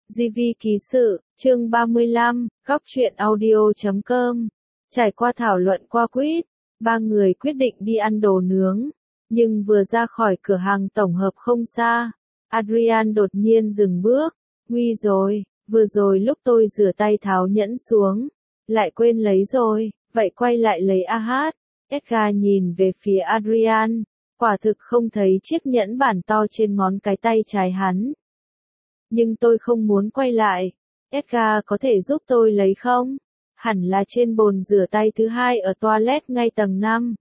GV ký sự, chương 35, góc truyện audio.com. Trải qua thảo luận qua quýt, ba người quyết định đi ăn đồ nướng. Nhưng vừa ra khỏi cửa hàng tổng hợp không xa, Adrian đột nhiên dừng bước. Nguy rồi, vừa rồi lúc tôi rửa tay tháo nhẫn xuống, lại quên lấy rồi, vậy quay lại lấy AH. Edgar nhìn về phía Adrian, quả thực không thấy chiếc nhẫn bản to trên ngón cái tay trái hắn. Nhưng tôi không muốn quay lại. Edgar có thể giúp tôi lấy không? Hẳn là trên bồn rửa tay thứ hai ở toilet ngay tầng 5.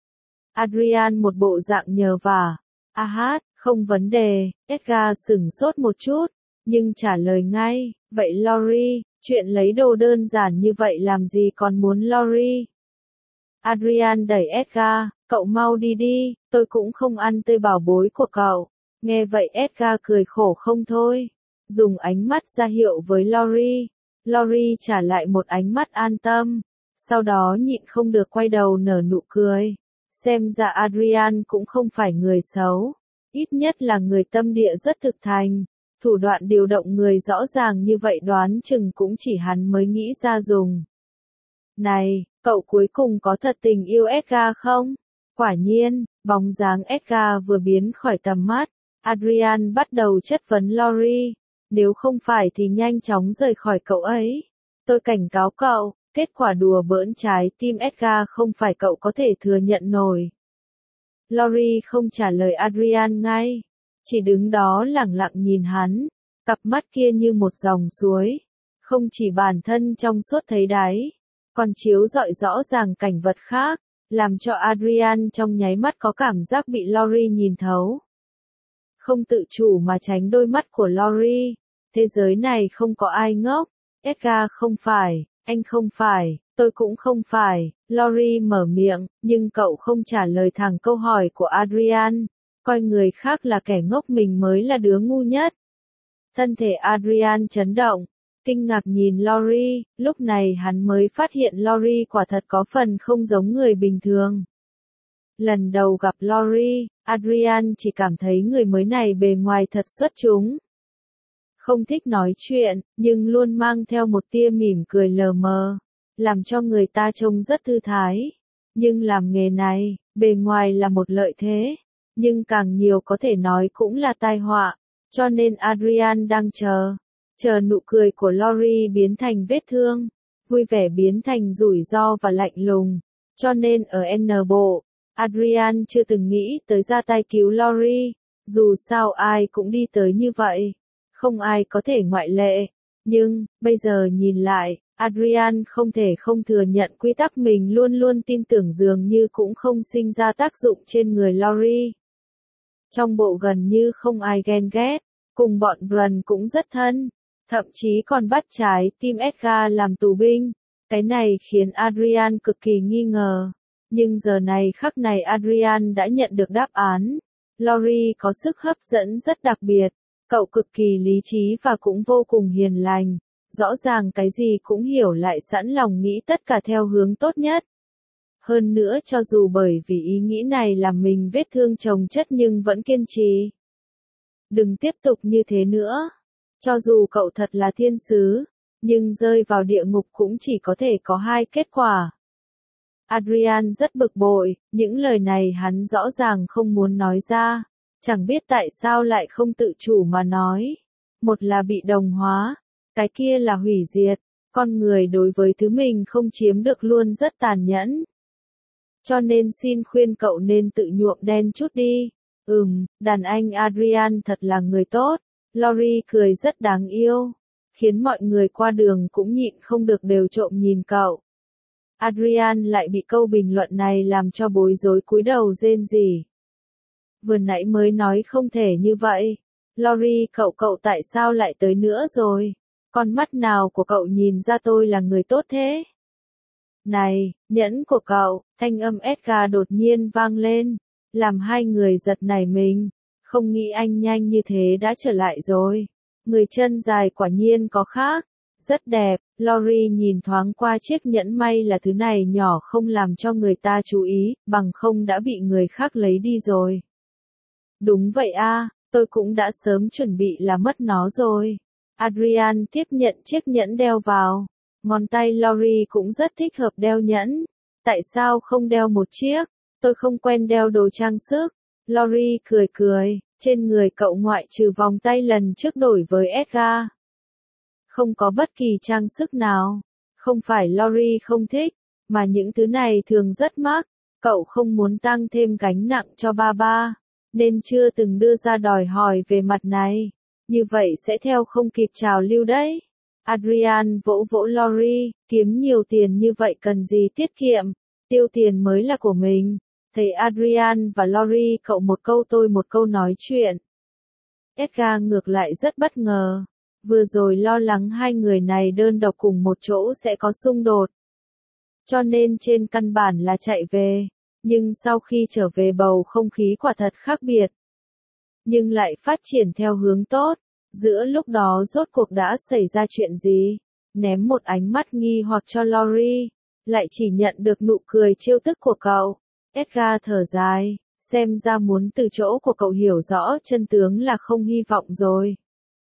Adrian một bộ dạng nhờ vả. Không vấn đề. Edgar sửng sốt một chút, nhưng trả lời ngay. Vậy Lori, chuyện lấy đồ đơn giản như vậy làm gì còn muốn Lori? Adrian đẩy Edgar, cậu mau đi đi, tôi cũng không ăn tươi bảo bối của cậu. Nghe vậy Edgar cười khổ không thôi, dùng ánh mắt ra hiệu với Lori. Lori trả lại một ánh mắt an tâm, sau đó nhịn không được quay đầu nở nụ cười. Xem ra Adrian cũng không phải người xấu, ít nhất là người tâm địa rất thực thành. Thủ đoạn điều động người rõ ràng như vậy đoán chừng cũng chỉ hắn mới nghĩ ra dùng. Này, cậu cuối cùng có thật tình yêu Edgar không? Quả nhiên, bóng dáng Edgar vừa biến khỏi tầm mắt, Adrian bắt đầu chất vấn Lori. Nếu không phải thì nhanh chóng rời khỏi cậu ấy. Tôi cảnh cáo cậu, kết quả đùa bỡn trái tim Edgar không phải cậu có thể thừa nhận nổi. Lori không trả lời Adrian ngay, chỉ đứng đó lẳng lặng nhìn hắn, cặp mắt kia như một dòng suối, không chỉ bản thân trong suốt thấy đáy, còn chiếu rọi rõ ràng cảnh vật khác, làm cho Adrian trong nháy mắt có cảm giác bị Lori nhìn thấu. Không tự chủ mà tránh đôi mắt của Lori. Thế giới này không có ai ngốc. Edgar không phải, anh không phải, tôi cũng không phải. Lori mở miệng, nhưng cậu không trả lời thẳng câu hỏi của Adrian. Coi người khác là kẻ ngốc mình mới là đứa ngu nhất. Thân thể Adrian chấn động, kinh ngạc nhìn Lori. Lúc này hắn mới phát hiện Lori quả thật có phần không giống người bình thường. Lần đầu gặp Lori, Adrian chỉ cảm thấy người mới này bề ngoài thật xuất chúng. Không thích nói chuyện, nhưng luôn mang theo một tia mỉm cười lờ mờ, làm cho người ta trông rất thư thái. Nhưng làm nghề này, bề ngoài là một lợi thế, nhưng càng nhiều có thể nói cũng là tai họa, cho nên Adrian đang chờ nụ cười của Lori biến thành vết thương, vui vẻ biến thành rủi ro và lạnh lùng, cho nên ở N bộ, Adrian chưa từng nghĩ tới ra tay cứu Lori, dù sao ai cũng đi tới như vậy. Không ai có thể ngoại lệ, nhưng, bây giờ nhìn lại, Adrian không thể không thừa nhận quy tắc mình luôn luôn tin tưởng dường như cũng không sinh ra tác dụng trên người Lori. Trong bộ gần như không ai ghen ghét, cùng bọn Brun cũng rất thân, thậm chí còn bắt trái tim Edgar làm tù binh. Cái này khiến Adrian cực kỳ nghi ngờ, nhưng giờ này khắc này Adrian đã nhận được đáp án. Lori có sức hấp dẫn rất đặc biệt. Cậu cực kỳ lý trí và cũng vô cùng hiền lành, rõ ràng cái gì cũng hiểu lại sẵn lòng nghĩ tất cả theo hướng tốt nhất. Hơn nữa cho dù bởi vì ý nghĩ này làm mình vết thương chồng chất nhưng vẫn kiên trì. Đừng tiếp tục như thế nữa. Cho dù cậu thật là thiên sứ, nhưng rơi vào địa ngục cũng chỉ có thể có hai kết quả. Adrian rất bực bội, những lời này hắn rõ ràng không muốn nói ra. Chẳng biết tại sao lại không tự chủ mà nói. Một là bị đồng hóa, cái kia là hủy diệt. Con người đối với thứ mình không chiếm được luôn rất tàn nhẫn. Cho nên xin khuyên cậu nên tự nhuộm đen chút đi. Đàn anh Adrian thật là người tốt. Lori cười rất đáng yêu, khiến mọi người qua đường cũng nhịn không được đều trộm nhìn cậu. Adrian lại bị câu bình luận này làm cho bối rối cúi đầu rên rỉ. Vừa nãy mới nói không thể như vậy. Lori cậu tại sao lại tới nữa rồi? Con mắt nào của cậu nhìn ra tôi là người tốt thế? Này, nhẫn của cậu, thanh âm Edgar đột nhiên vang lên, làm hai người giật nảy mình. Không nghĩ anh nhanh như thế đã trở lại rồi. Người chân dài quả nhiên có khác. Rất đẹp. Lori nhìn thoáng qua chiếc nhẫn, may là thứ này nhỏ không làm cho người ta chú ý, bằng không đã bị người khác lấy đi rồi. Đúng vậy a, tôi cũng đã sớm chuẩn bị là mất nó rồi. Adrian tiếp nhận chiếc nhẫn đeo vào. Ngón tay Lori cũng rất thích hợp đeo nhẫn. Tại sao không đeo một chiếc? Tôi không quen đeo đồ trang sức. Lori cười cười, trên người cậu ngoại trừ vòng tay lần trước đổi với Edgar. Không có bất kỳ trang sức nào. Không phải Lori không thích, mà những thứ này thường rất mắc. Cậu không muốn tăng thêm gánh nặng cho ba, nên chưa từng đưa ra đòi hỏi về mặt này. Như vậy sẽ theo không kịp trào lưu đấy. Adrian vỗ vỗ Lori, kiếm nhiều tiền như vậy cần gì tiết kiệm, tiêu tiền mới là của mình. Thấy Adrian và Lori cậu một câu tôi một câu nói chuyện. Edgar ngược lại rất bất ngờ. Vừa rồi lo lắng hai người này đơn độc cùng một chỗ sẽ có xung đột. Cho nên trên căn bản là chạy về. Nhưng sau khi trở về bầu không khí quả thật khác biệt. Nhưng lại phát triển theo hướng tốt. Giữa lúc đó rốt cuộc đã xảy ra chuyện gì? Ném một ánh mắt nghi hoặc cho Lori. Lại chỉ nhận được nụ cười trêu tức của cậu. Edgar thở dài. Xem ra muốn từ chỗ của cậu hiểu rõ chân tướng là không hy vọng rồi.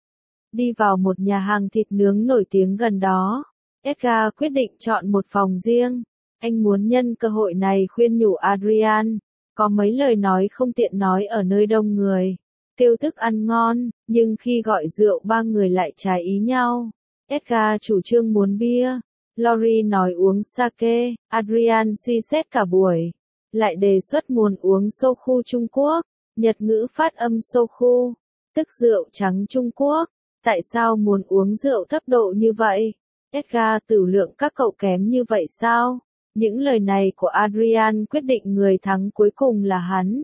Đi vào một nhà hàng thịt nướng nổi tiếng gần đó. Edgar quyết định chọn một phòng riêng. Anh muốn nhân cơ hội này khuyên nhủ Adrian. Có mấy lời nói không tiện nói ở nơi đông người. Kêu thức ăn ngon, nhưng khi gọi rượu ba người lại trái ý nhau. Edgar chủ trương muốn bia. Lori nói uống sake. Adrian suy xét cả buổi. Lại đề xuất muốn uống soju Trung Quốc. Nhật ngữ phát âm soju, tức rượu trắng Trung Quốc. Tại sao muốn uống rượu thấp độ như vậy? Edgar tử lượng các cậu kém như vậy sao? Những lời này của Adrian quyết định người thắng cuối cùng là hắn.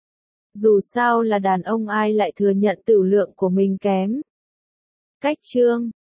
Dù sao là đàn ông ai lại thừa nhận tử lượng của mình kém. Cách chương